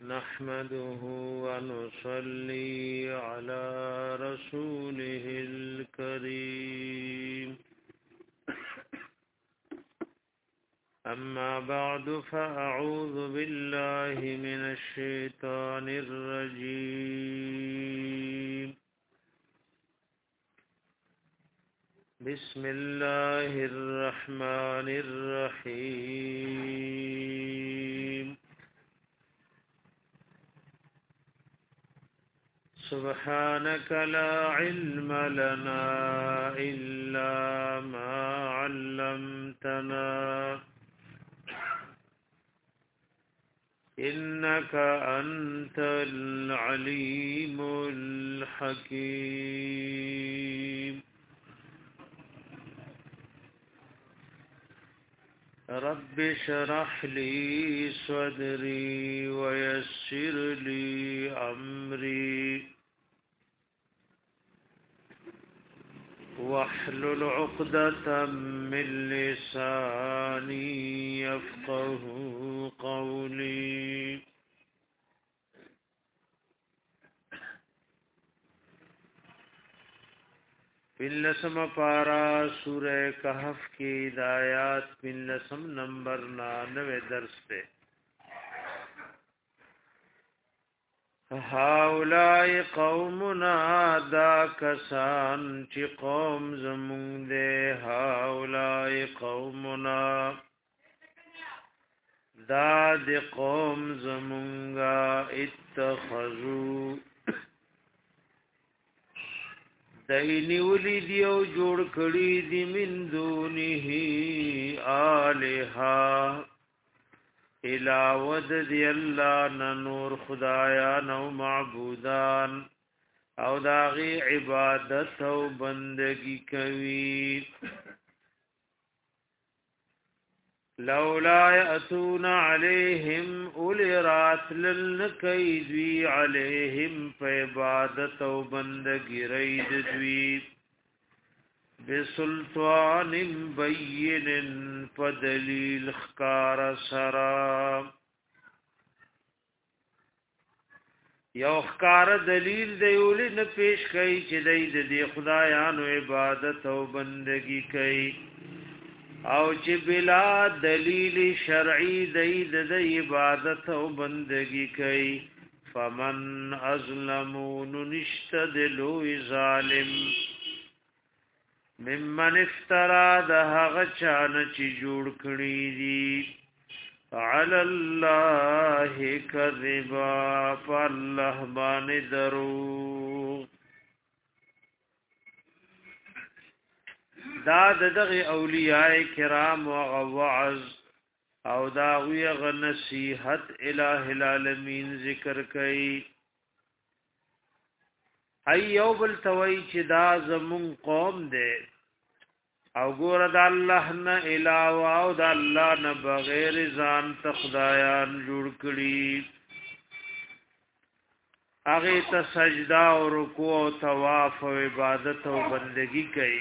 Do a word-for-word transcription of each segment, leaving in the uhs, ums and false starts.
نحمده ونصلي على رسوله الكريم أما بعد فأعوذ بالله من الشيطان الرجيم بسم الله الرحمن الرحيم سبحانك لا علم لنا إلا ما علمتنا إنك أنت العليم الحكيم رب اشرح لي صدري ويسر لي أمري واحلل عقدة من لساني يفقه قولي پنلسم پارا سورہ کہف کی ہدایات پنلسم نمبر نانوے درس تے هؤلاء قومنا دا کسان چی قوم زمون دے هؤلاء قومنا دا دی قوم زمونگا اتخذو دینی ولی دیو جوڑ کړي دی من دونه الها علاوه دی الله نور خدایان او معبودان او داغي عبادت او بندگی کوي لولا یاتون علیہم اولرات للکیدوی علیہم فعبادت و بندگی رید دوی بسلطان بین فدلیل خکار سرا یو خکار دلیل دیولی نپیش کئی چی دید دی خدایانو عبادت و بندگی کئی او چې بلا دلیل شرعی دید د عبادت او بندگی کوي فمن ازلمون نشتدلو ظالم ممن افترا د هغه چان چې جوړ کړی دي علی الله کذبا فالله باندې درو دا دغه اولیاء کرام او وعظ او دا وی غ نصیحت الہ العالمین ذکر کئ ایو بل توي چې دا زمون قوم دے او ګور د الله نه علاوه او د الله نه بغیر ځان تخدایان جوړ کړي هغه ته سجدا او رکوع او طواف او عبادت او بندگی کوي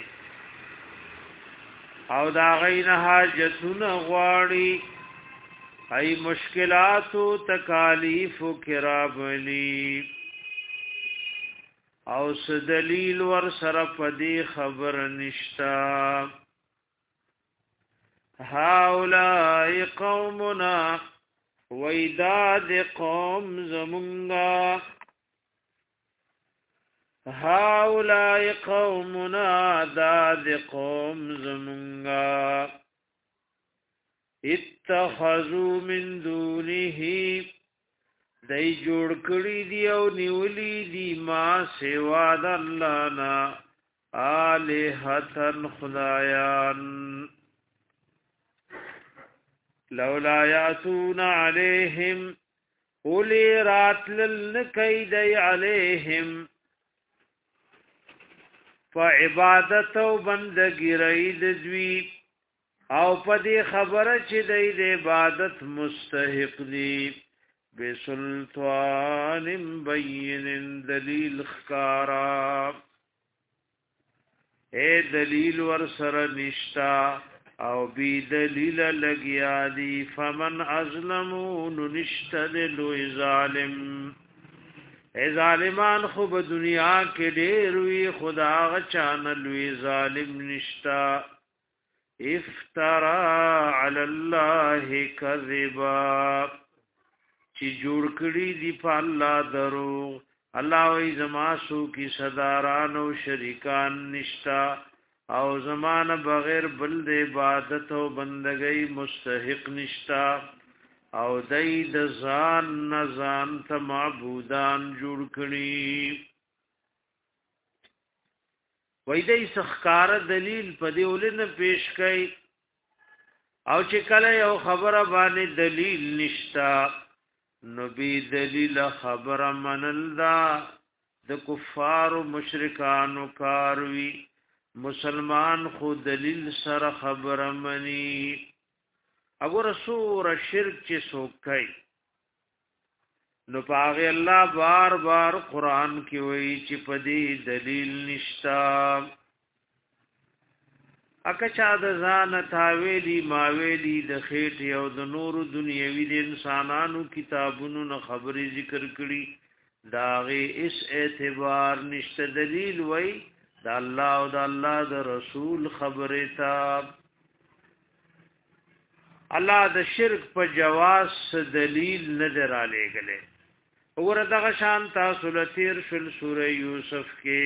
او دا غین حاجتونه غواړي ای مشکلات او تکالیف او کرابلی او س دلیل ور سره پدی خبر نشتا هؤلاء قومنا ویداد قوم زمونگا هؤلاء قومنا داد قوم زمونگا اتخذوا من دونه دای جوړ کړی دی او نیولی دی ما سوا د الله نا الہتن خدایان لولا یاتون علیہم اولی راتل کیدی علیہم فعبادت او بندگی رید دوی او پدی خبره چې دی د عبادت مستحق دی بسلطان بین دلیل خکارا اے دلیل ور سر نشتا او بی دلیل لګیا دی فمن ازلمو نشتدل ظالم ای ظالمان خو په دنیا کې ډېر وی خدا غچان لوی ظالم نشتا افترا علی الله کذبا چې جوړ کړي دی په الله درو الله وی زما سو کی صداران او شریکان نشتا او زمان بغیر بل د عبادت او بندګۍ مستحق نشتا او دای د ځان نزان ته معبودان جوړ کړي وای دای سخکار دلیل په دی ولنه پیش کړي او چې کله یو خبره باندې دلیل نشتا نو بی دلیل خبره منل دا د کفار او مشرکانو کاروي مسلمان خو دلیل سره خبره مني ابو رسول شرک چې سوکای نو پاغه الله بار بار قران کې وایي چې پدې دلیل نشتا اکه چا د ځان تاویلی ماویلی د خېټ یو د نور دنیوي د انسانانو کتابونو نه خبرې ذکر کړي داغه اس اعتبار نشته دلیل وای د الله او د الله د رسول خبره تا الله د شرک په جواز دلیل نظر علی غله اور دغه شان تاسو لتیر شل سوره یوسف کې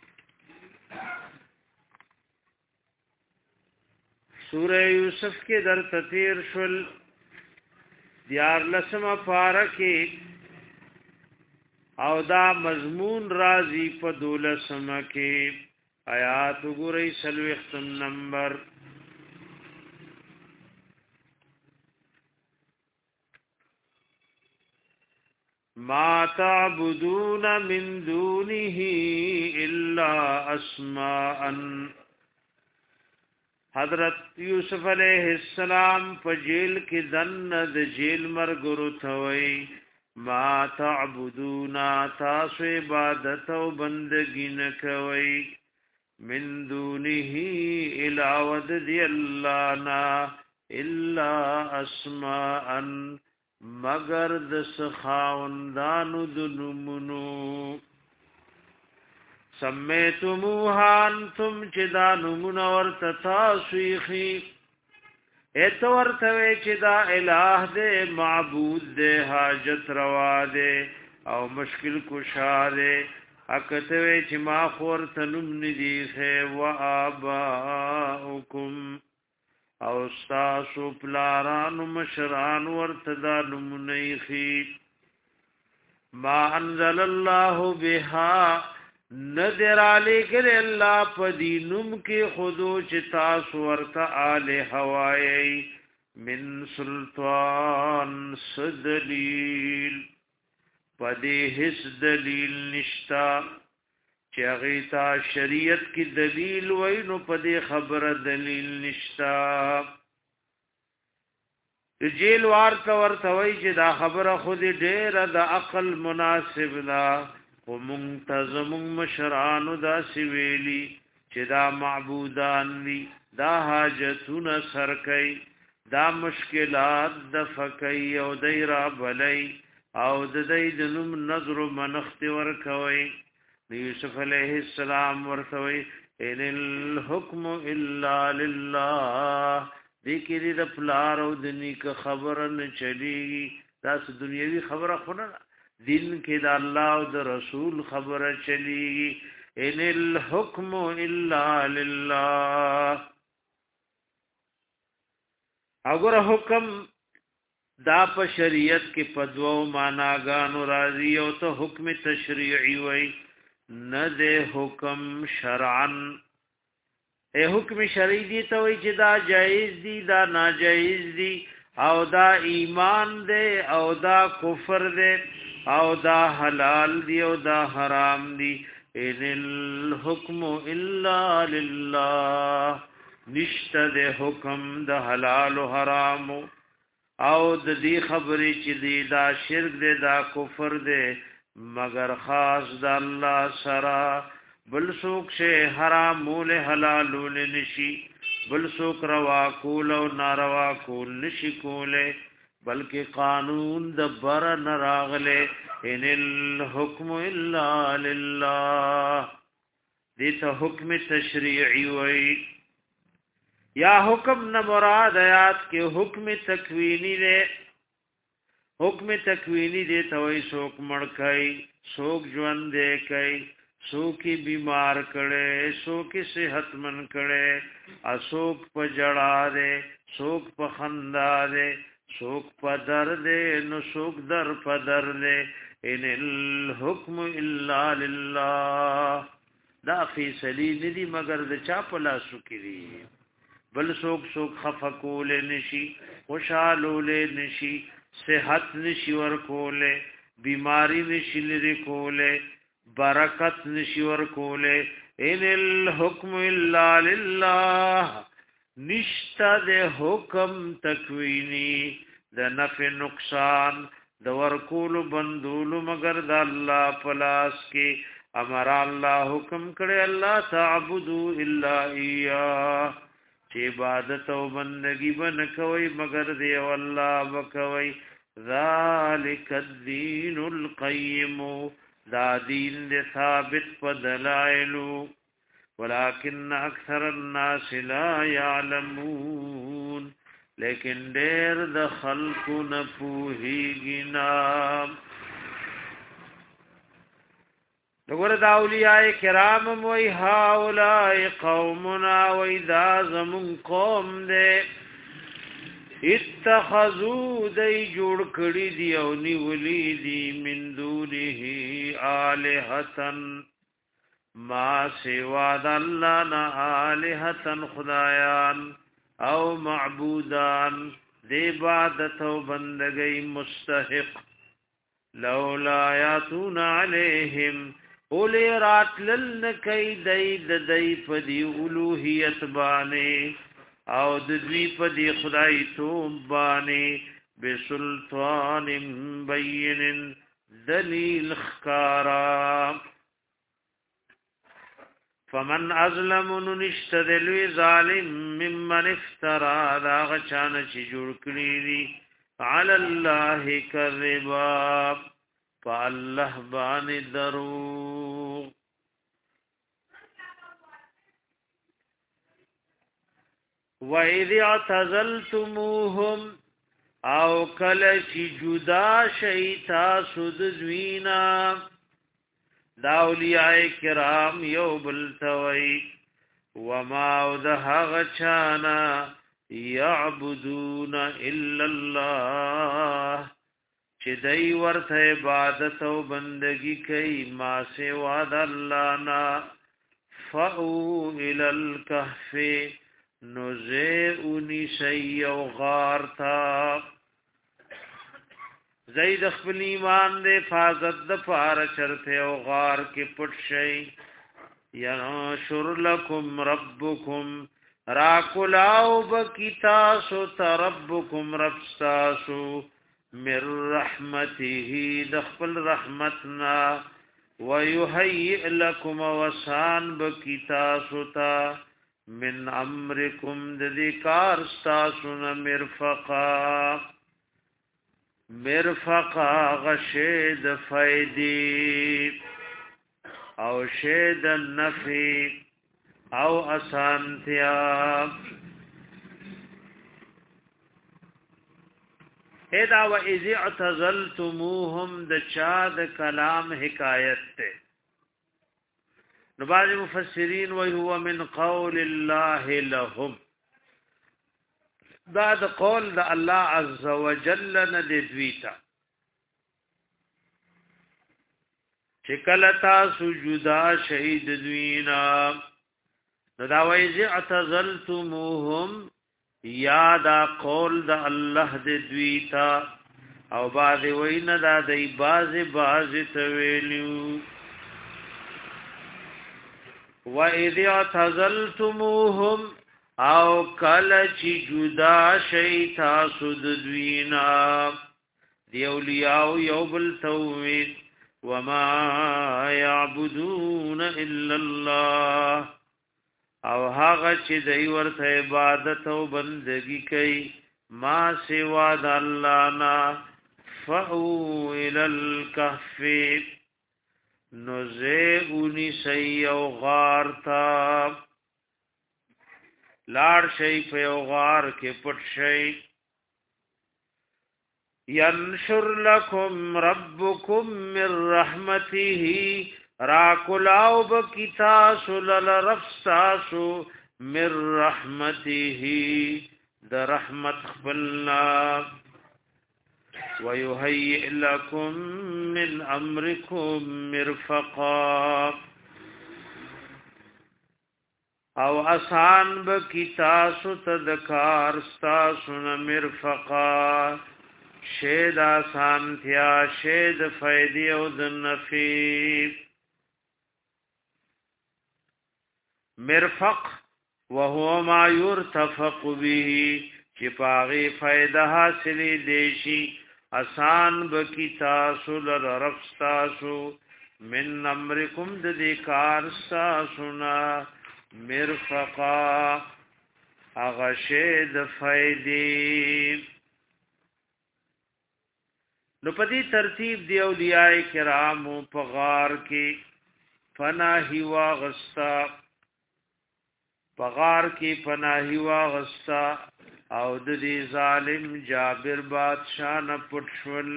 سوره یوسف کې در تطیر شل دیار لسمه پارکه او دا مضمون راضی په دولسمه کې آیات وګورئ سلوختم نمبر ما تعبدون من دونه الا اسماء حضرت یوسف علیہ السلام په جیل کې دن د جیل مرګرو ثوي ما تعبدون تاسو عبادت او بندګی نه کوي من دونه الا ود دی الله نا الا اسماء مگر د سخاوندانو د نمونو سمیتموها انتم چې دا نمونه ورته تاسو یې ایتو ورته چې دا الہ دې معبود دې حاجت روا دې او مشکل کشا دې اکته چې ما خور تنم ندی ہے و آباؤکم او استاسو پلاران مشران ورتدا نمونیخی ما انزل الله بها ندر علی کر اللہ پدینم کی خودو چتاس ورت آل هوائی من سلطان صدلیل پدی حس دلیل نشتا چاغیتا شریعت کی دلیل وینو پدی خبر دلیل نشتا جیل وارتا ورتوی چې دا خبره خود ډیر د عقل مناسب دا و منتظم مشرانو دا سویلی چې دا معبودان وی دا حاجتون سر کئی دا مشکلات دفقی او دیرا بلی او د دې د نوم نظر منخت ورکوي یوسف علیہ السلام ورتوي ان الحكم الا لله ذکر د پلار او د نیک خبره نه چلی تاس دنیوي خبره خونه دین کې د الله او د رسول خبره چلی ان الحكم الا لله اگر حکم دا په شریعت کې پدوو معناګانو راځي او ته حکم تشریعي وای نه ده حکم شرعن اے حکم شرعي دي ته وای چې دا جایز دي دا ناجایز دي او دا ایمان ده او دا کفر ده او دا حلال دي او دا حرام دي ان الحكم الا لله نشته ده حکم د حلال او حرام او د دې خبرې چې دی دا شرک دی دا کفر دی مگر خاص د الله سره بل سوک شه حرام مول حلالول نشي بل سوک روا کول او ناروا کول نشي کوله بلکې قانون د بر نراغله ان الحكم الا لله دې ته حکم تشریعي وای یا حکم نه مراد آیات کې حکم تکوینی دی حکم تکوینی دی ته وای څوک مړ کای څوک ژوند دی کای څوک بیمار کړي څوک صحت من کړي څوک په جړا دی څوک په خندا دی څوک په درد نو څوک در په درد ان الحكم الا لله دا فیصلی ندی مگر د چا په لاسو کې دی بل څوک څوک خفقول نشي خوشالول نشي صحت نشي ور کوله بیماری نشي لري کوله برکت نشي ور کوله ان الحكم الا لله نشتا د حکم تکوینی د نفع نقصان د ورکول بندول مگر د الله پلاس کې امر الله حکم کړي الله تعبدوا الا اياه چې عبادت او بندگی بن کوي مگر دی الله وکوي ذالک الدین القیم دا دین د ثابت په دلایلو ولكن اکثر الناس لا يعلمون لیکن ډېر د خلکو نه پوهیږي نه دغه د اولیاء کرام وی هؤلاء قومنا واذا زمون قوم دې اتخذوا دی جوړ کړی دی او نیولی دی من دونه الہتن ما سوا د الله نه الہتن خدایان او معبودان دی عبادت او بندگی مستحق لولا یاتون علیہم اولی راتلن کئی دی دی پدی الوحیت بانے او دی پدی خدای توب بانے بسلطان بین دلیل خکارا فمن ازلم نشتدل ظالم ممن افترا دا غچان چی جوړ کړی دي علی الله کذبا فالله باندې درو وَإِذِ اعْتَزَلْتُمُوهُمْ او کله چې جدا شئ تاسو د دوینا دا اولیاء کرام یو بل توي وما ذهغ چانا يعبدون الا الله چې دای ورته عبادت او بندگی کوي ما سوا د الله نا فاو الى الكهف نزئونی شی او غارتا زید خپل ایمان دے حفاظت د پار چرته او غار کې پټ شي یا شر لکم ربکم راکلاو بکتا سو تربکم ربستاسو من رحمته د خپل رحمتنا ويهيئ لكم وسان بکتا سو تا من امرکم د ذکر استاسو مرفقا مرفقا غشید فیدی او شید نفی او اسانتیا ادا و اذ اعتزلتموهم د چاد کلام حکایت ته نو بعض مفسرین وی هو من قول الله لهم دا د قول د الله عز وجل نه د دویتا چې کله تاسو جدا شهید دوینا نو دا وایي اعتزلتموهم یا دا قول د الله د دویتا او بعد وینا دا د باز باز تویلو وَإِذِ اعْتَزَلْتُمُوهُمْ او کل چی جدا شئی تاسو د دوینا دی اولیاء یو بل توید وما يعبدون الا الله او هغه چې دوی ورته عبادت او بندگی کوي ما سوا د الله نه فَأْوُوا إِلَى الْكَهْفِ نُزِعُونِ سَيَّوْ غَارْتَا لار شي په یو غار کې پټ شي ينشر لكم ربكم من رحمته راکلاو بکتاسو للرفستاسو من رحمته د رحمت خپلنا ويهيئ لكم من امركم مرفقا او آسان بکی تاسو تدکار ستاسو مرفقا شید آسان تیا شید فیدی او دنفی مرفق وهو ما يرتفق به چې پاغي فائدہ حاصلې دیشي آسان بکی تاسو لرف تاسو من امرکم د دې کار تاسو نا مرفقا اغشید فائدې نو پدی ترتیب دی اولیاء کرام په غار کې پناهي واغستا پغار کې پناهي واغستا او د دې ظالم جابر بادشاہ نه پټول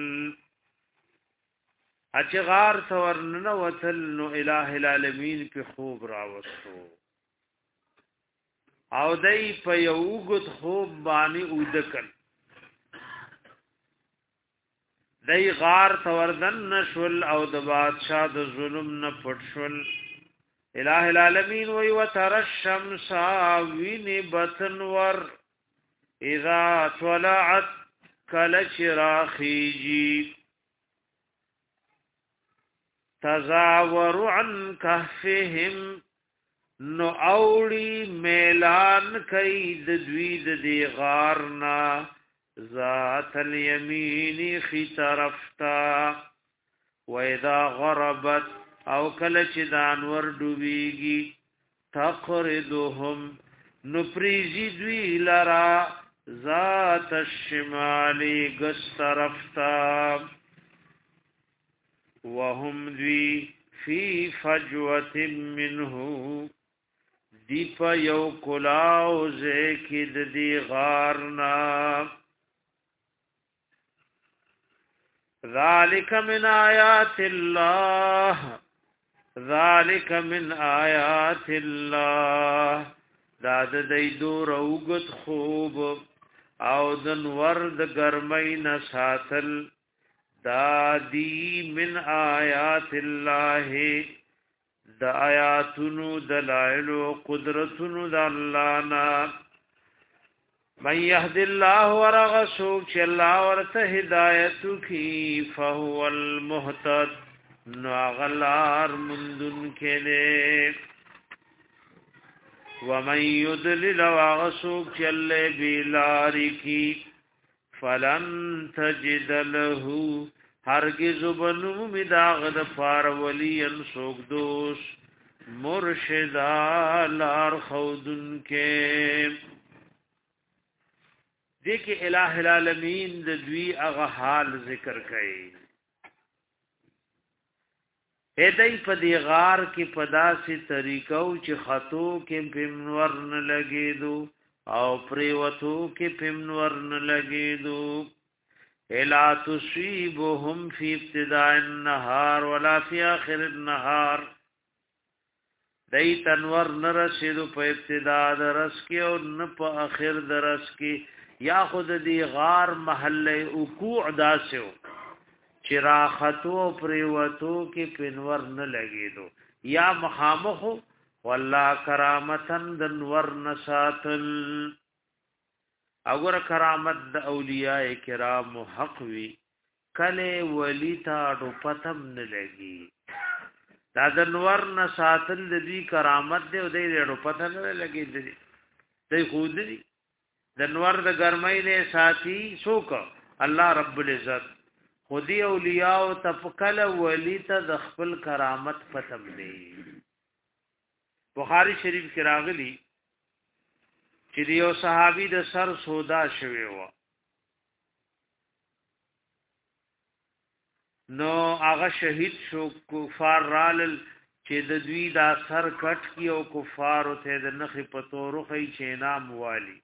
اچ غار ثورن وتل نو الہ العالمین په خوب راوستو او دای په یوغت خوب باندې اودکل دای غار ثوردن نشول او د بادشاہ د ظلم نه پټول الہ العالمین وی وتر الشمس وین بتنور اذا طلعت كالشراخيجي تزاور عن كهفهم نو اولی میلان کید دوید دی غارنا ذات الیمین خی طرفتا و اذا غربت او کلچ دانور ڈوبیگی تقردهم نپریزی دوی لرا ذات الشمالی گس طرفتا وهم دوی فی فجوت منه دی پا یو کلاو زیکد دی غارنا ذالک من آیات اللہ ذالک من آیات اللہ داد دی دور اوگت خوب او دنور د گرمی نساتل دادی من آیات اللہ د آیاتونو دلائل و قدرتونو د اللہ نا من یهد اللہ ورغسوک چی اللہ ورته ہدایتو کی فهو المحتد نو اغلار مندن کنے ومن یدلل وغسوک چی اللہ بیلاری کی فلن تجد له هرگز بنو مداغد پار ولی انسوک دوس مرشدا لار خودن کے دیکھ الہ العالمین د دوی اغا حال ذکر کئی ایدائی پا دی غار کی پدا سی طریقو چی خطو کی پمنور نلگی دو او پریوتو کی پمنور نلگی دو الا تصیبهم فی ابتداء النهار ولا فی آخر النهار دی تنور نرسیدو پا ابتداء درس کی او نپا آخر درس کی یا خود دی غار محل اکوع داسیو چراختو پریوتو کی پنور نلگیدو یا مخامخو واللہ کرامتن دنور نساتل اگر کرامت د اولیاء کرام حق وی کله ولی تا ډو پتم نه لګي دا د نور نه ساتل د دې کرامت دی او د ډو پتم نه لګي دی دی خود دی د نور د ګرمۍ نه ساتي څوک الله رب العزت خودی اولیاء او تفکل ولی ته د خپل کرامت ختم دی. بخاری شریف کې راغلی چې یو صحابي د سر سودا شوی و، نو هغه شهید شو. کفار رال چې د دوی دا سر کټ کی او کفار ته د نخې په تورخی چې نام والی.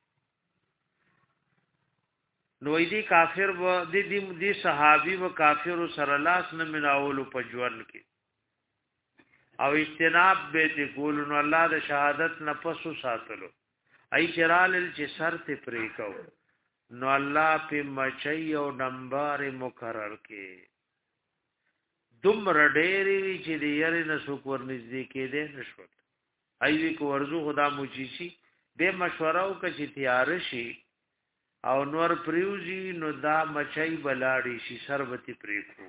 نو دی کافر و دی دی, دی صحابی و کافر سره لاس نه مناولو په ژوند کې او اجتناب به تی کول، نو الله د شهادت نه پسو ساتلو. ای چرال چې سر ته پرې کو، نو الله په مچي او نمبر مقرر کې دومره ډېری چې د یاري نه څوک ورنږدې کېدې نشول. ایوي کو ورزو خدا موچی به مشوره او که چې تیار شي او نور پریوزی نو دا مچای بلاړي شي سربتی پریکو.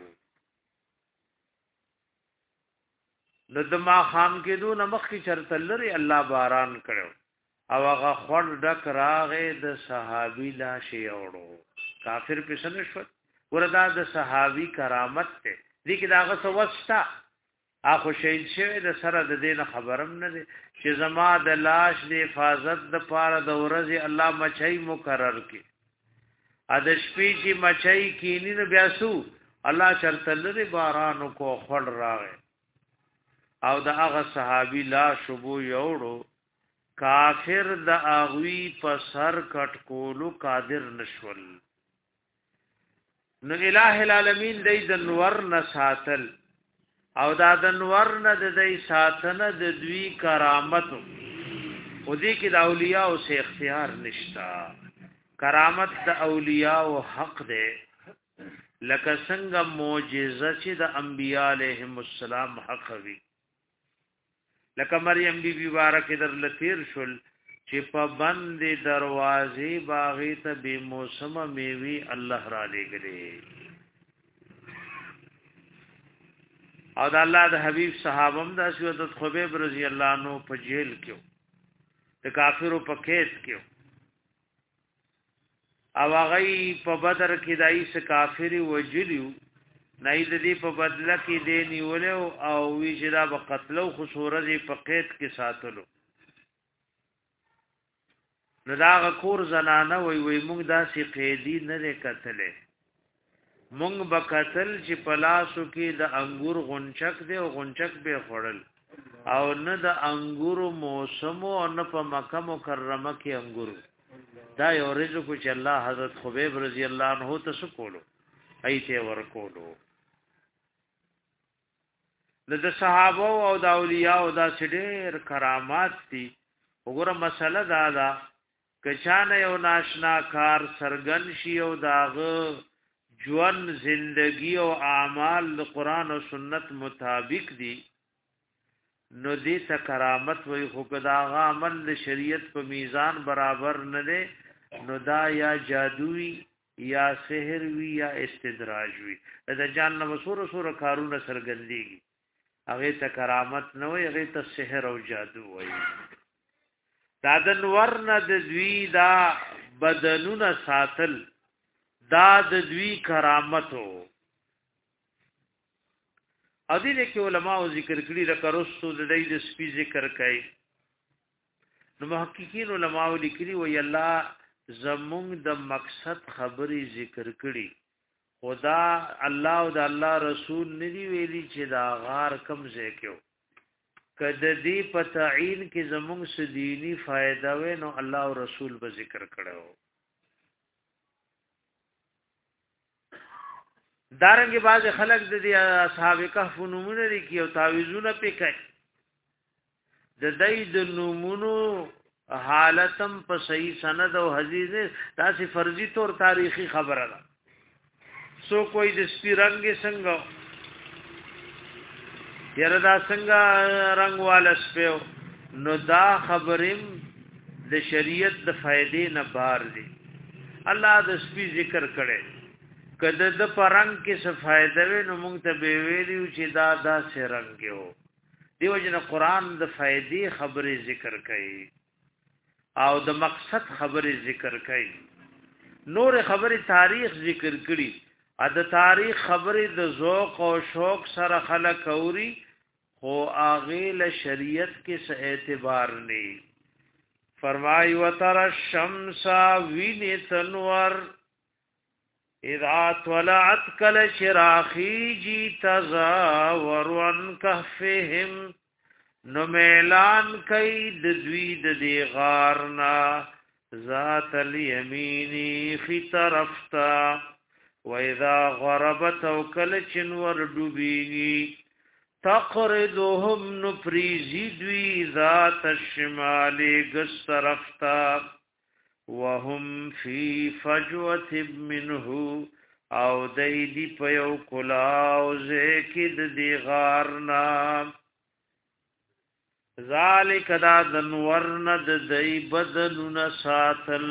نو د ما خام کې دو نمخ کی چرته لري الله باران کړو او هغه خور ډک راغې د صحابي لا شي اورو کافر پسنه شو. وردا د صحابي کرامت ته دي کې داغه سوستا اخو شهید شوی د سره د دین خبرم نه دي چې زما د لاش د حفاظت د پاره د ورځي الله مچای مقرر کی. ا د شپې چې مچای کینی نو بیاسو الله چرته لري باران کو خړ راغې او د هغه صحابي لا شبو یوړو کافر د اغوی په سر کټ کولو قادر نشول. نو الٰه العالمین دای د نور نه ساتل او دا د نور نه د دای ساتنه د دوی کرامت او دې کې د اولیاء او سه اختیار نشتا. کرامت د اولیاء او حق ده لکه څنګه معجزه چې د انبیاء علیهم السلام حق وی. لکه مریم بی بی مبارک در لتیر شل چې په بند دروازې باغی ته به موسم میوي الله را لګلې او د الله د حبیب صحابم د اسودت خبیب رضی الله عنه په جیل کې د کافرو په قید کې او هغه په بدر کې دای س کافری وجلیو نه دې په بدله کې دی نیولو او وی چې دا په قتل او خسورې په قید کې ساتلو. نو دا غکور زنانه وی وی مونږ داسې قیدی نه لري، مونږ به قتل چې پلاسو کې د انګور غونچک دی او غونچک به خړل او نه د انګورو موسم او نه په مکه مکرمه کې انګور. دا یو رزق چې الله حضرت خبیب رضی الله عنه ته سکولو ایته ورکولو. د صحابه او د اولیاء او د ډېر کرامات دي. وګوره مسله دا ده کچانه یو ناشنا کار سرګن شي او داغه ژوند زندگی او اعمال د قران او سنت مطابق دي نو دې ته کرامت وي. خو کداغه عمل د شریعت په میزان برابر نه دی نو دا یا جادوی یا سحر وی یا استدراج وی. د جان نو سور سور کارونه سرګندېږي هغه ته کرامت نه وي، هغه ته سحر او جادو وي. دا د نور نه د دوی دا بدنونه ساتل دا د دوی کرامتو. ا دې کې علماء ذکر کړي رکرستو د دې د سپي ذکر کوي. نو محققین علماء لیکلي وي الله زمونږ د مقصد خبري ذکر کړي، خدا الله او د الله رسول ندی ویلي چې دا غار کم ځای کېو. کده دې په تعین کې زمونږ سديني فائدہ و نو الله او رسول به ذکر کړو. دارنګه باز خلق د دې اصحاب کهف نمونه لري او تعویذونه پکای د دې د نمونو حالتم په صحیح سند او حدیث داسې فرضي طور تاریخي خبره ده. سو کوئی د سپیرنګ څنګه یره دا څنګه رنگ والا سپیو نو دا خبرم د شریعت د فائدې نه بار دي. الله د سپی ذکر کړي کده د پرنګ کې څه فائدہ وي نو موږ ته به ویلو چې دا دا سه رنگ یو دیو جن قرآن د فائدې خبرې ذکر کوي او د مقصد خبرې ذکر کوي. نور خبرې تاریخ ذکر کړي ا د تاریخ خبرې د ذوق او شوق سره خلک اوري خو اغیل شریعت کې څه اعتبار نه. فرمای وتر الشمس وین تنور اذا طلعت کل شراخی جی تزاور عن کهفهم نو میلان کئی ددوی دی غارنا ذات الیمینی فی طرفتا و اذا غربت او کل چنور ڈوبیگی تقردهم نپریزی دوی ذات الشمال گس طرفتا وهم فی فجوت منه او دیدی پیو کلاو زیکد دی غارنا ذالک دا دنورند دی بدلون ساتل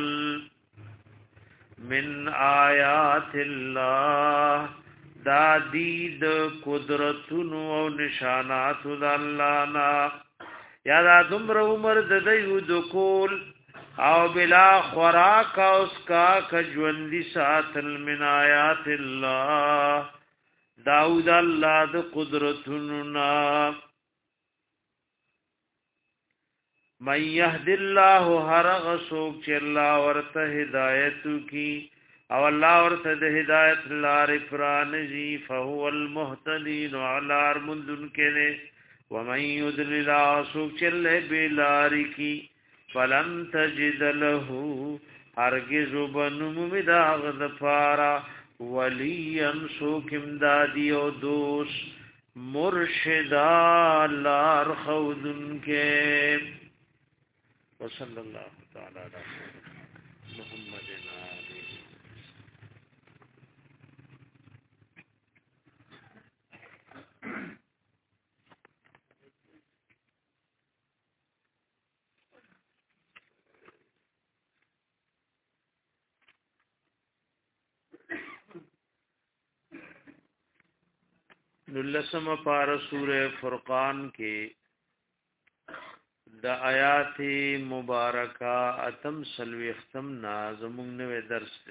من آیات اللہ دا دید قدرتون و نشانات دا اللہ نا یا دا دمر عمر دا دیو دکول او بلا خوراک اسکا کجوندی ساتل من آیات اللہ داود اللہ دا قدرتون نا من یهد الله هرغ سوک چې الله ورته هدایت کی او الله ورته د هدایت لار فرانزی فهو المهتدی وعلى ارمندن کله ومن يضلل سوک چې له بلار کی فلن تجد له هرگز بنم مدا غفارا ولیا سوک امدادی او دوست مرشدا لار خودن کې وصلی اللہ تعالی علی محمد علیہ. نلسم پار سورہ فرقان کے دا آیات مبارکہ اتم سلوی ختم نازمون نوے درس دے.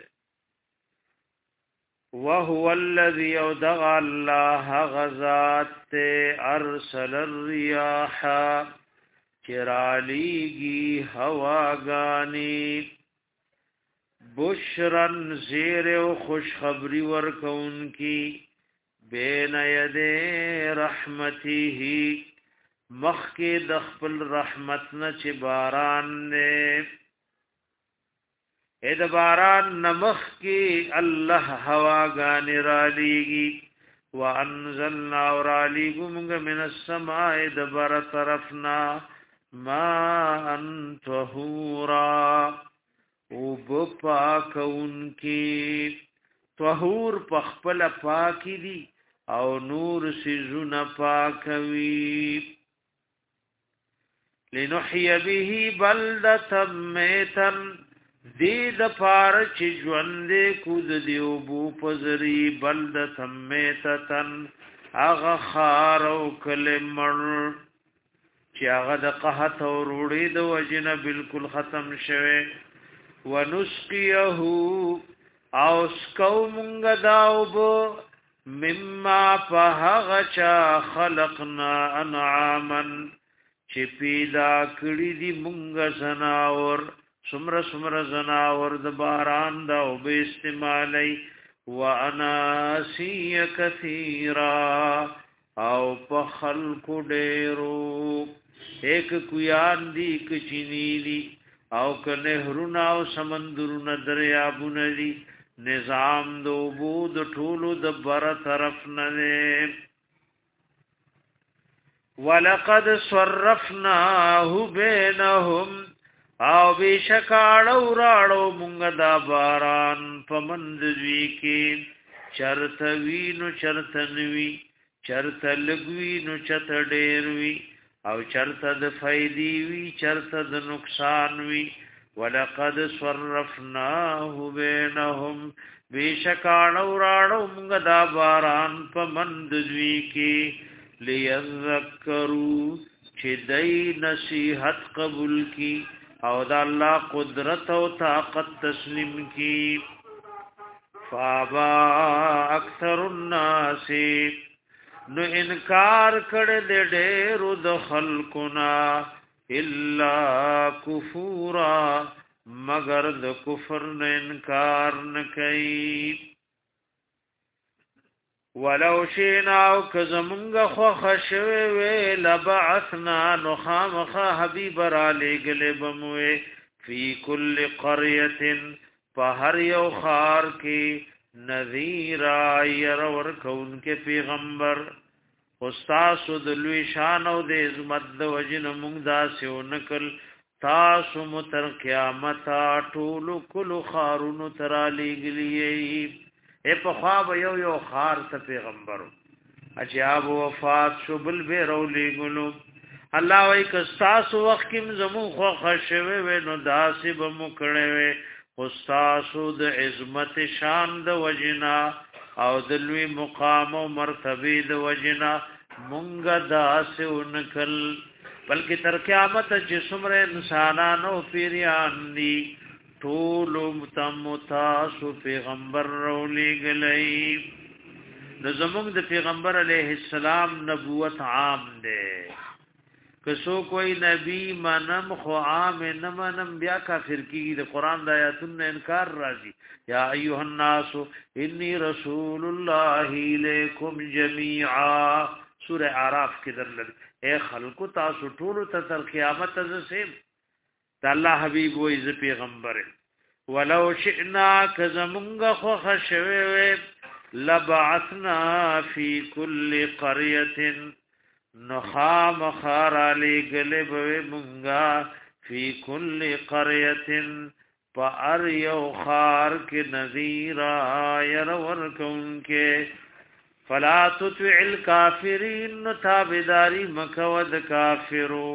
وَهُوَ الَّذِي اَوْدَغَ اللَّهَ غَزَاتِ أَرْسَلَ الرِّيَاحَ چرالیگی ہواگانی بشرن زیر و خوشخبری ورکون کی بین ید رحمتی ہی مخی دخپل رحمتنا چی باران نے اید باران نمخ کی اللہ ہواگانی رالیگی وانزلنا ورالیگو منگا من السماء دبر طرفنا ما انتہورا او بپاکون کی طہور پخپل پاکی دی او نور سیزون پاکوی لنحی به بلدتا میتا دید پارچ جوندے کود دیو بو پزری بلدتا میتا اغا خارو کلمر چی اغا دا قحط و روڑی دا وجن بالکل ختم شوے ونسقیہو او سکو منگ داو بو مما پہغچا خلقنا انعاما چی پیدا کری دی منگ زناور سمر سمر زناور د باران دا او به استعمالی واناسی کثیرا او په خلق ډیرو ایک کویان دی کچینی دی او که نهرونا او سمندرونه دریابونه دی نظام دو بود ټولو د بر طرف نه ولقد صرفناه بينهم او بشکاړو راړو مونږ دا باران پمند دوی کې چرته وینو چرته نوی چرته لګوي نو چته ډېر وی او چرته د فائدې وی چرته د نقصان وی ولقد صرفناه بينهم بشکاړو راړو مونږ دا باران پمند دوی کې لیذکروا چې دای نصیحت قبول کی او دا الله قدرت او طاقت تسلیم کی فابا اکثر الناس نو انکار کړه د ډېرو د خلقنا الا کفورا مگر د کفر نه انکار نه کوي. ولو شینا او کزمونگا خو خشوی وی لبعثنا نخامخ حبیب را لگل بموی فی کل قریت پا هر یو خار کی نذیرا یرور کون کے پیغمبر استاسو دلوی شانو دے عظمت د وجن مونگ دا سیو نکل تاسو متر قیامتا ټولو کلو خارونو ترا لگلیئی اے په خواب یو یو خار ته پیغمبرو اجاب وفات شو بل به رولی ګلو الله وای کستاسو وخت کم زمو خو خشوي و نو داسب مکړې و استاسو د عظمت شان د وجنا او د لوی مقام او مرتبه د وجنا مونږه داس انکل بلکې تر قیامت چې څومره انسانانو پیریان دي ټول متمتاسو پیغمبر رولی گلی نو زمونږ د پیغمبر علیہ السلام نبوت عام ده کسو کوئی نبی منم خو عام نه منم بیا کافر کیږي د قران د آیاتونو انکار راځي یا ایها الناس انی رسول الله الیکم جميعا سورہ اعراف کې درل اے خلق تاسو ټول ته تر قیامت زسیم دا الله حبیب وې ز پیغمبر ولو شئنا کزمونگا خو خشوی لبعثنا فی کل قریت نخام خارا لگلب مونگا فی کل قریت پا ار یو خار کے نذیرا یرور کون کے فلا تطوع الكافرین تابداری مکود کافرو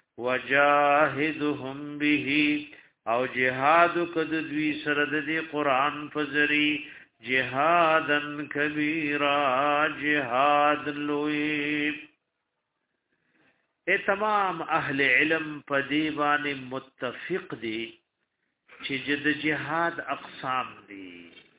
وجاهدهم به او جهاد کد دوی سره د قران فزری جهادن کبیرا جهاد لوی اے تمام اهل علم په دی باندې متفق دي چې د جهاد اقسام دي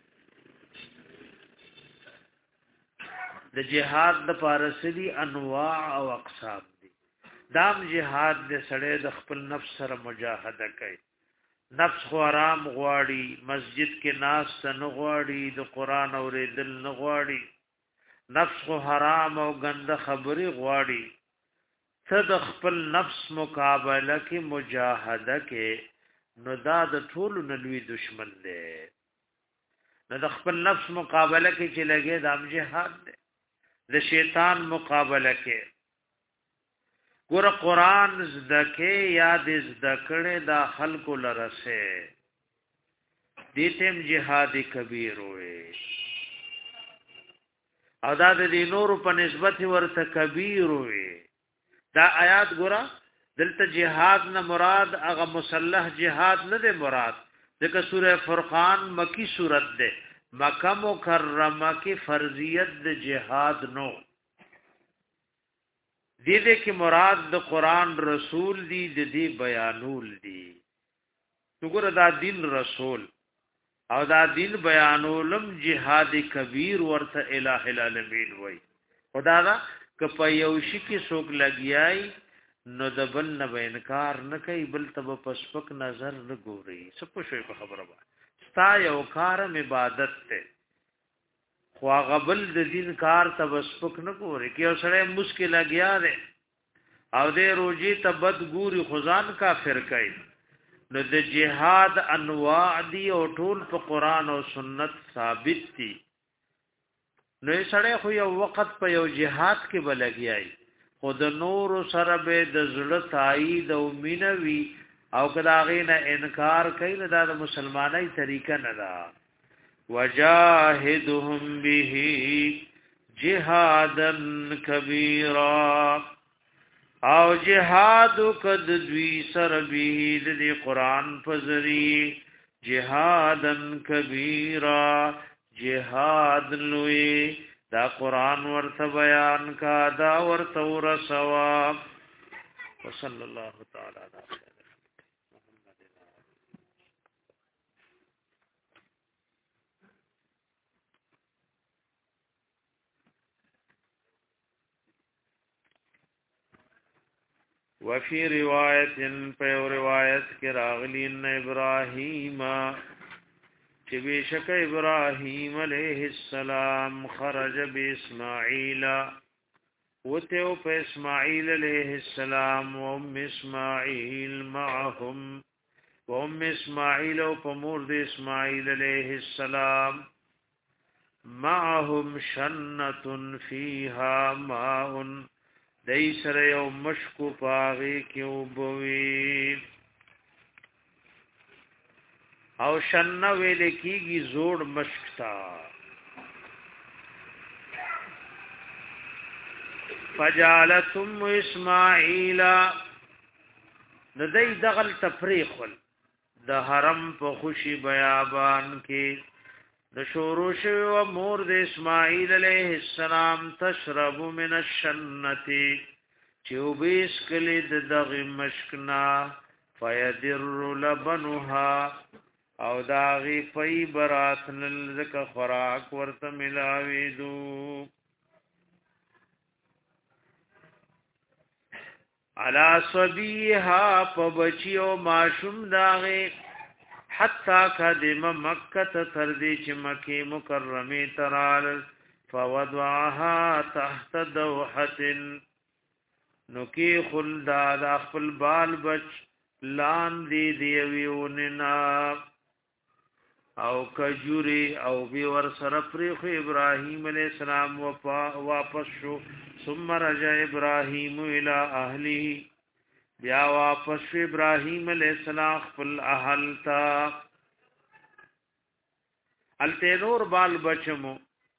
د جهاد د پارسلی انواع او اقسام دي دام جهاد د سړی د خپل نفس سره مجاهده کوي نفس خو آرام غواړي مسجد کې ناس نه غواړي د قران اورېدل نه غواړي نفس خو حرام او ګنده خبري غواړي ته د خپل نفس مقابله کې مجاهده کې نو دا د ټولو نلوي دشمن دی نو د خپل نفس مقابله کې چې لګي د جهاد دی د شیطان مقابله کې ګور قران زدکه یاد زدکړه دا خلق لرسه دیتم جهاد کبیر وې او دا د نور په نسبت ورته کبیر وې دا آیات ګورا دلته جهاد نه مراد هغه مسلح جهاد نه ده مراد ځکه سوره فرقان مکی سورت ده مکه مکرمه کې فرضیت د جهاد نو دې دې کې مراد د قران رسول دی د دې بیانول دی وګوره دا دین رسول او دا دین بیانولم جهاد کبیر ورته الہ العالمین وای خدا دا ک په یو شي کې څوک لګیای نو د بل نه انکار نه کوي بل تب پسپک نظر نه ګوري سب شوی په خبره وای ستا یو کارم عبادت ته خو غبل د دین کار تبسپک نه ګوري کې اوسړه مشکل لګیا ده او دې روزي تبد ګوري خزان کافر کوي نو د جهاد انواع دي او ټول په قران او سنت ثابت دي نو سړی خو یو وخت په یو جهاد کې بلګیای خود نور سره به د زړه تایید او مینوي او کلاغې نه انکار کوي نه د مسلمانۍ طریقه نه ده وجاهدهم به جهادا کبیرا او جهاد کد دوی سر به د قران فزری جهادا کبیرا جهاد لوی دا قران ورته بیان کا دا ورته ور ثواب وصلی الله تعالی علیه وفي روایت په روایت کې راغلی ان ابراهیم چې بشک ابراهیم علیه السلام خرج باسماعیل وته په اسماعیل علیه السلام او ام اسماعیل معهم و ام اسماعیل او په مور د اسماعیل علیه السلام معهم شنة فيها ماء دای سره یو مشکو پاغي کې وبوي او شنه ویل کیږي زوړ مشک تا فجعلتم اسماعیل ندای دغل تفریقل د حرم په خوشي بیابان کې د شوروش و مور د اسماعیل علیہ السلام تشرب من الشنتی چوبیس کلی د دغی مشکنا فیدر لبنها او داغی پی براتن لذک خوراک ورت ملاویدو علا صبیها پبچیو ماشم داغی حتا قدم مکه تردی چې مکه مکرمه ترال فوضعها تحت دوحه نوکی خلدا د خپل بال بچ لان دی دیویوننا او کجوري او بي ور سره پرخ ابراهيم عليه السلام واپس شو ثم رجع ابراهيم الى اهله بیا واپس ابراهيم عليه السلام خپل اهل تا التنور بال بچمو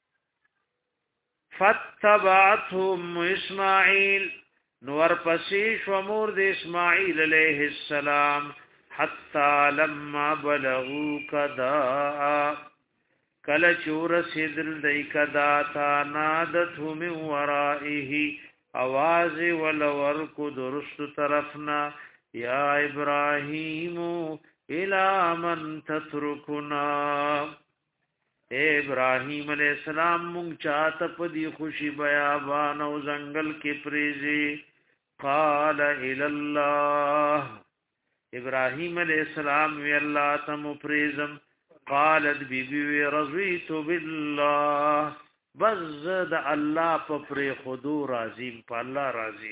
فتبعتهم اسماعيل نور پسې شو مور د اسماعیل علیہ السلام حتا لما بلغوا کدا کله چور سیدل دای کدا تا نادته من ورائه आवाज ولور کو درست طرفنا یا ابراهیم الی من تترکنا اے ابراهیم علیہ السلام مونږ چاته پدی خوشی بیابان او زنګل کې پریزي قال الى الله ابراهیم علیہ السلام وی الله تم پریزم قالت بی بی رضیت بالله بزد الله په پر خودو راضی په الله راضی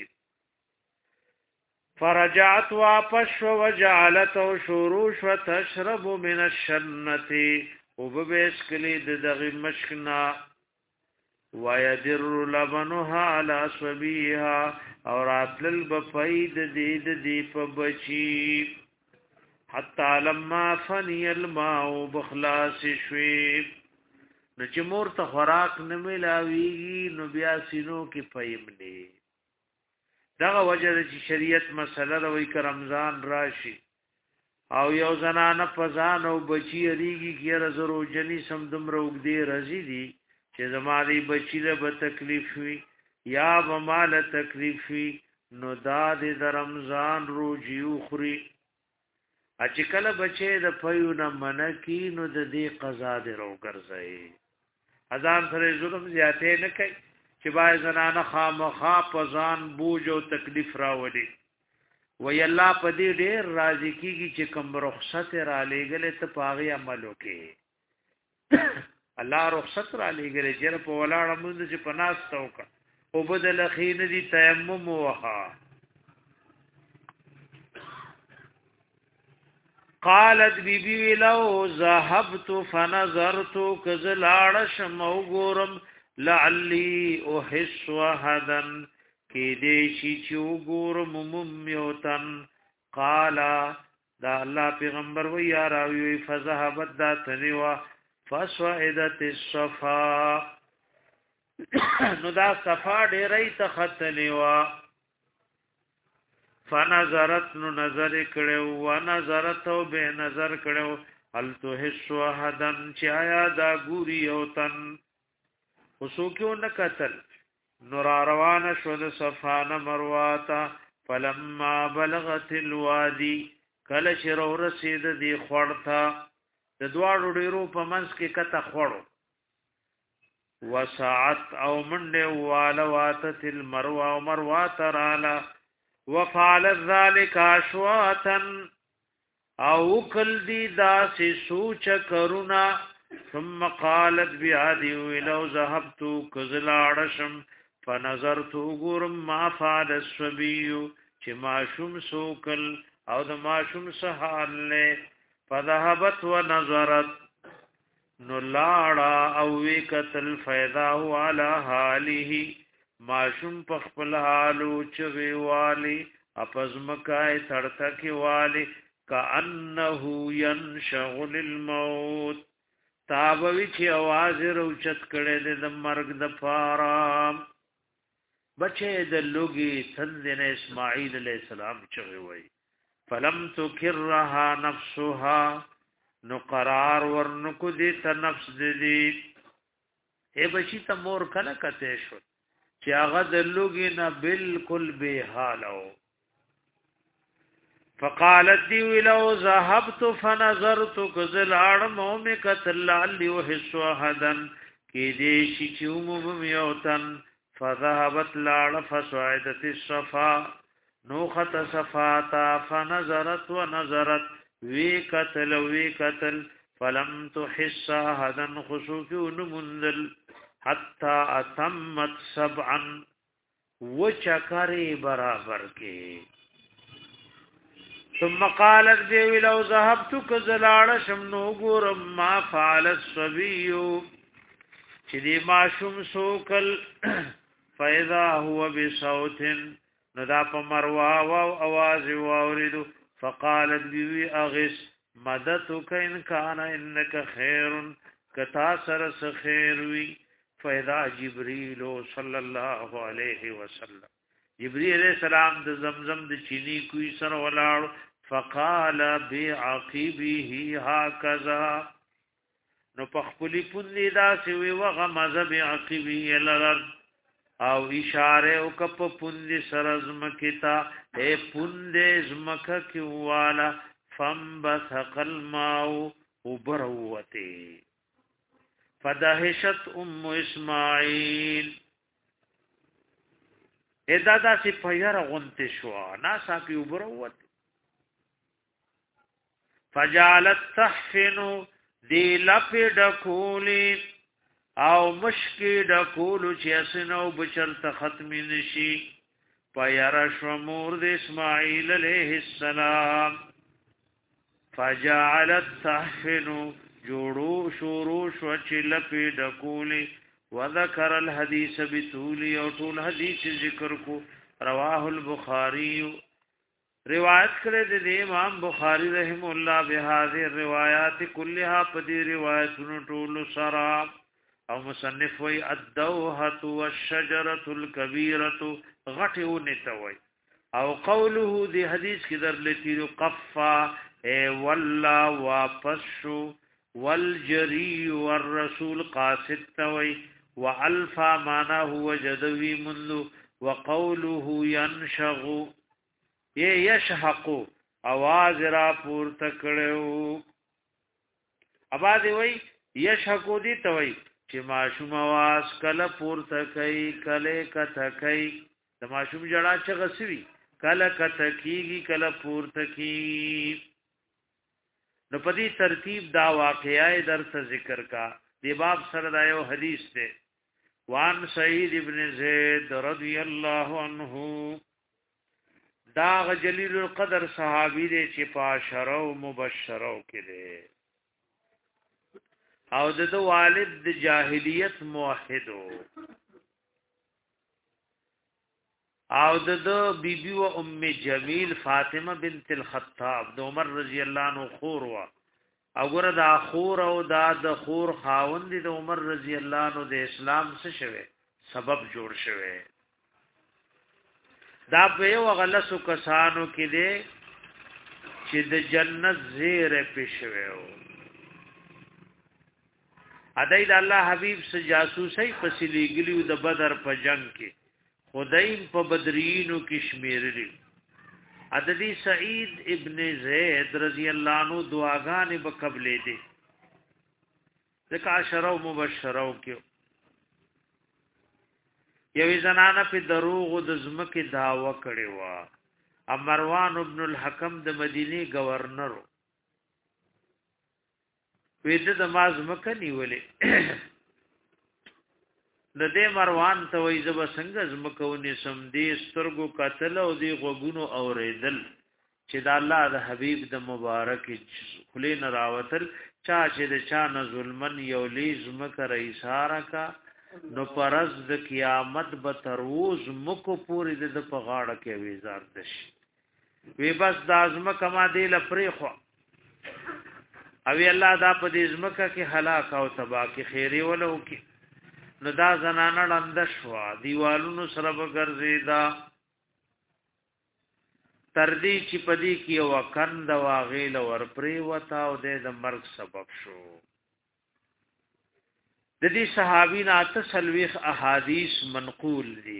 فرجعت واپس وجعلت شروش وتشرب من الشنه وببس کلی د دغه مشکنا ويدر لبنها على صبيها اور اتل بفید دید دی په بچی حتا لما فني الماء بخلاص شوي نو چې مور ته خوراک نه ملاويږي نو بیا سينو کې پېمني دغه وجه چې شریعت مسله روي ک رمضان راشي او یو زنانه پزان او بچی ریږي کیره زرو جنې سم دم روغ دی رزي دي چې زماري بچی له به تکلیف وي یا به مال تکلیف وي نو داد د رمضان روزي خوري اچ کله بچي د پيونه منکی نو د دې قضا د رو ګرځي اذان سره ظلم زیاته نه کوي چې بای زنانه خامخا پزان بوج او تکلیف راوړي وی الله په دې ډېر راضي کیږي چې کوم رخصت را لېګلې ته پاغي عمل وکي الله رخصت را لېګلې چې په ولاړه مونږ چې پناست توکا او بدل خین دي تیمم وها قالت بی بی لو ذهبت فنظرت كذلاړ شمو ګورم لعلی احس وحدن کې دې شي چې ګورم مميوتن قال دا الله پیغمبر و یا راوی فذهبت ذات نوا فصعدت الصفا نو دا صفا ډېرې تختلی وا فنظرت نو نظر کړو و نظرت او به نظر کړو هل تحس وحدن چې آیا دا ګوري او تن وسوکیو نکتل نور روان شو د صفان مرواتا فلما بلغت الوادي کله چې رسید دی خړتا د دواړو ډیرو په منځ کې کته خړو وسعت او منډه والا واتت المروه او مروه ترالا وفعل ذلك اشواتا او کل دی داسی سوچ کرونا ثم قالت بیادی ولو ذهبت کزلاړشم فنظرت غرم ما فعل الصبي چې ماشوم سوکل او د ماشوم سحال له فذهبت ونظرت نو لاړه او وکتل فیضاه علی حاله ماشوم په خپل حالو چوي والی اپزمکای تړتکی والی کانه ينشغل الموت تابوی چې आवाज روچت کړي د مرګ د فارام بچه د لوګي سندن اسماعیل علیہ السلام چوي وای فلم تکرها نفسها نو قرار ورنکو دي ته نفس دي اے بچی ته مور کله کته شو چې هغه د لوګي نه بالکل به حالو فقالت دی ولو ذهبت فنظرت كذل اعمم قتل علي وحس وحدن کی دیشی چوم میوتن فذهبت لاړ فصعدت الصفا نوخت صفاتا فنظرت ونظرت وی قتل وی قتل فلم تحس احدا خشوع منذل حتى اتمت سبعا وچکری برابر کی ثم قالت دی لو ذهبت كذلاړ شمنو ګورم ما فعل الصبي چې دی ماشوم سوکل فاذا هو بصوت ندا په مروا او आवाज واوریدو فقالت بي اغس مددك ان كان انك خير کتا سر خير وي فاذا جبريل صلى الله عليه وسلم جبريل عليه السلام د زمزم د چيني کوي سر ولاړ فقال بعقبه هكذا نو پخپلی پوندی دا سوی وغمز بعقبه لرد او اشاره او کپ پوندی سرزمکتا اے پوندی زمک کیوالا فنبثق الماء وبروتی فدهشت ام اسماعیل ادا دا سی پیر غنت شوا ناسا پی وبروتی فجعلت تحفن دی لپی ڈکولی او مشکی ڈکولو چی اسنو بچرت ختمی نشی پیرش ومور دی اسماعیل علیہ السلام فجعلت تحفن جوڑو شوروش وچی لپی ڈکولی وذکر الحدیث بطولی او طول حدیث ذکر کو رواه البخاری روایت کړه د امام بخاری رحم الله به هذه الروایات كلها پدې روایتونو ټول سرا او مصنف وی الدوحه والشجره الكبيره غټونه توي او قوله دی حدیث کې در لتی قفا اي والله واپس والجري والرسول قاصد توي والفا معنا هو جدوي منذ وقوله ينشغ یہ یشحقو आवाज را پور تکړو ابا دی وای یشحقو دی توي چې ماشوم आवाज کله پور تکای کله کتکای د ماشوم جړه چغسوي کله کتکیږي کله پور تکی نو پدی ترتیب دا واقعای درس ذکر کا دی باب سره دا یو حدیث ته وان سعید ابن زید رضی الله عنه دا جلیل القدر صحابی دی چې پاشرو مبشرو کې دی او د والد د جاهلیت موحدو او د بیبي و ام جمیل فاطمه بنت الخطاب د عمر رضی الله عنه خور وا او ګره دا خور او دا د خور خاوند د عمر رضی الله عنه د اسلام څخه شوه سبب جوړ شوه دا په یو غلسو کسانو کې دی چې د جنت زیره پښویو ادای د الله حبیب سره جاسوسي فصلی ګلیو د بدر په جنگ کې خدای په بدرینو کې شمیرلی عددی سعید ابن زید رضی الله عنه دعاګانې به قبلې دي ځکه عشره مبشرو کې یوې زنانه په دروغ د زمکه داوا کړي وا مروان ابن الحکم د مدینه گورنر وېد د ماز مکه نیولې د دې مروان ته وې زب څنګه زمکونه سم دې سترګو قتل او دې غوګونو اوریدل چې د الله د حبیب د مبارک خلین راوتل چا چې د چا نه ظلمن یو لیز مکه رئیساره کا نو پرز د قیامت به تروز مکو پوری د په غاړه کې ویزار دشي وی بس د ازمه کما دی لپاره خو او الله دا په دې ازمکه کې هلاک او تبا کې خیره ولو کې نو دا زنانه لند شو دیوالونو سره وګرځیدا تر دې چې پدې کې وکند واغیل ور پرې وتا او د مرګ سبب شو د دې صحابي نه تسلويخ احادیث منقول دي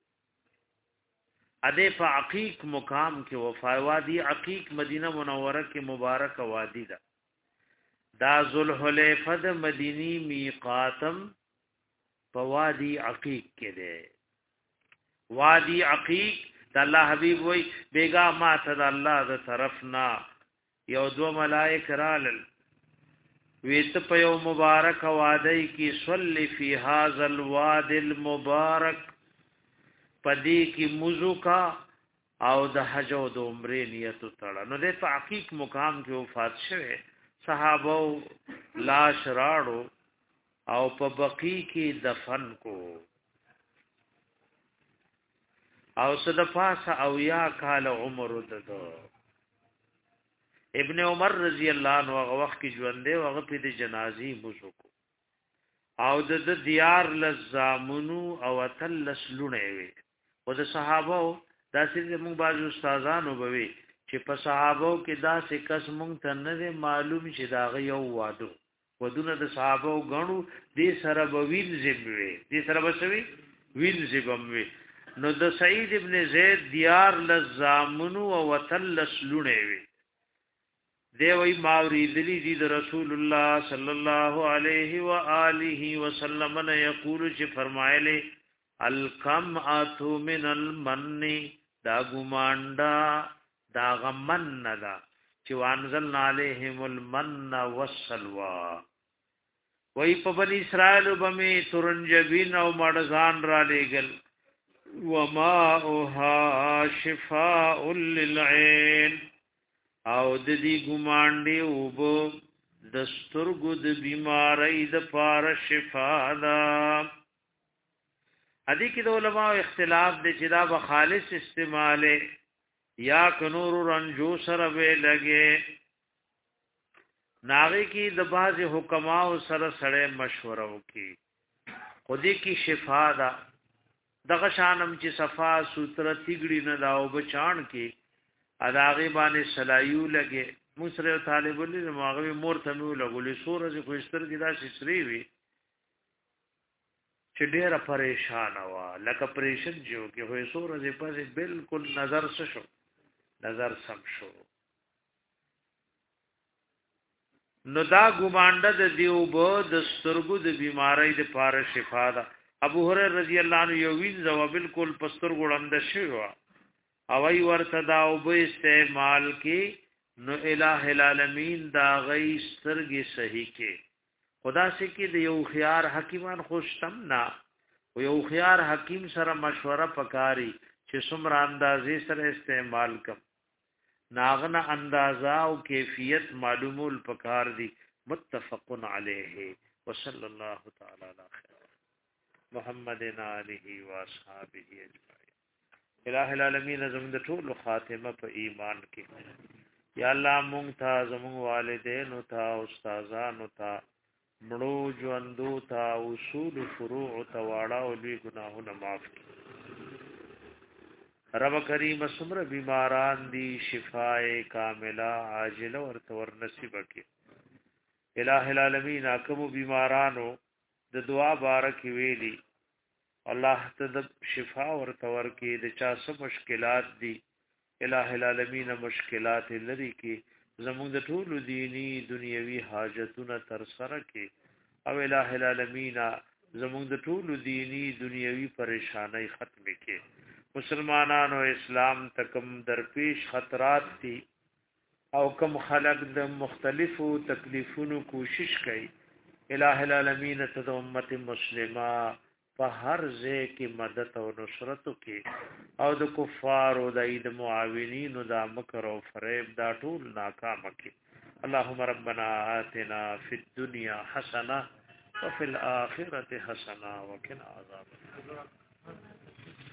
اده په عقیق مقام کې وفای وادي عقیق مدینه منوره کې مبارک وادي ده دا ذوالحلیفه د مدینی میقاتم په وادي عقیق کې ده وادي عقیق د الله حبیب وای بیگا ما ته د الله د طرفنا یو دو ملائک رالل ویت په یو مبارک وادی کې صلی فی هذا الواد المبارک پدی کې موضوع کا او د حج او د عمره نیت تړه نو د تحقیق مقام کې وفات شوه صحابه لاش راړو او په بقی کې دفن کو او صدفاس او یا کال عمر ددو ابن عمر رضی الله عنه هغه وخت کې ژوند دی هغه په دې جنازي موضوع کو او د دیار لزامنو او تلس لونه وي او د صحابه داسې موږ باز استادانو بوي چې په صحابه کې داسې کس مونږ ته نه معلوم چې دا یو وادو ودونه د صحابه غنو دې سره بوین زبوي دې سره بسوي وین زبوي نو د سعید ابن زید دیار لزامنو او تلس لونه وي دی وی ماوری دلی دی د رسول الله صلی الله علیه و آله وسلم نے یقول چې فرمایله الکم اتو من المن دا ګمانډا دا غمن دا چې وانزل علیهم المن والسلوا وی په بنی اسرائیل وبمه ترنجبین او مړزان را لېګل وما اوها شفاء للعين او د دې ګمانډي او بو د سترګو د بیماری د پار شفا ده ادي کې د علماء اختلاف دي چې دا به خالص استعماله یا کنور رنجو سره به لګي ناغي کې د باز حکما او سره سره مشوره وکي خودي کې شفا ده دغه شانم چې صفا سوتره تیګړي نه دا او بچان کې اداغي باندې سلایو لګي مصری طالب العلم هغه مور ته نو لګولې سورې خو استر کې دا سری وي چې ډېر پریشان وا لکه پریشن جو کې هو سورې په بالکل نظر شو نظر سم شو نو دا ګمانډه د دیوبو د سترګو د بیماری د پاره شفا ده ابو هريره رضی الله عنه یو وین زو بالکل پستر ګړند شو او ای ورته دا او به استعمال کې نو الہ العالمین دا غي سترګي صحیح کې خدا سي کې د یو خيار حکیمان خوشتم نا او یو خيار حکیم سره مشوره پکاري چې څومره اندازې سره استعمال کم ناغنه اندازا او کیفیت معلومول پکار دي متفق علیه وصلی الله تعالی علی خیر محمد علیه و اصحابہ اجمعین الہ العالمین زمون د ټول خاتمه په ایمان کې یا الله مونږ ته زمون والدین او ته استادانو ته مړو ژوندو ته اصول فروع ته واړه او لوی ګناهونه معاف کړي رب کریم سمره بیماران دی شفای کامله عاجله ورته ور نصیب کړي الہ العالمین کوم بیمارانو د دعا بارک ویلي الله ته د شفا ورته ورکي د چا څه مشکلات دي الہ العالمین مشکلات لري کې زموږ د ټولو دینی دنیوي حاجتونه تر سره کې او الہ العالمین زموږ د ټولو دینی دنیوي پریشانای ختم کې مسلمانانو اسلام تکم درپیش خطرات دي او کم خلق د مختلفو تکلیفونو کوشش کوي الہ العالمین ته د امت مسلمه په هر ځای کې مدد او نصرت کوي او د کفار او د اید معاونین او د مکر او فریب دا ټول ناکام کوي. اللهم ربنا آتنا فی الدنيا حسنه وفي الاخره حسنه وقنا عذاب النار.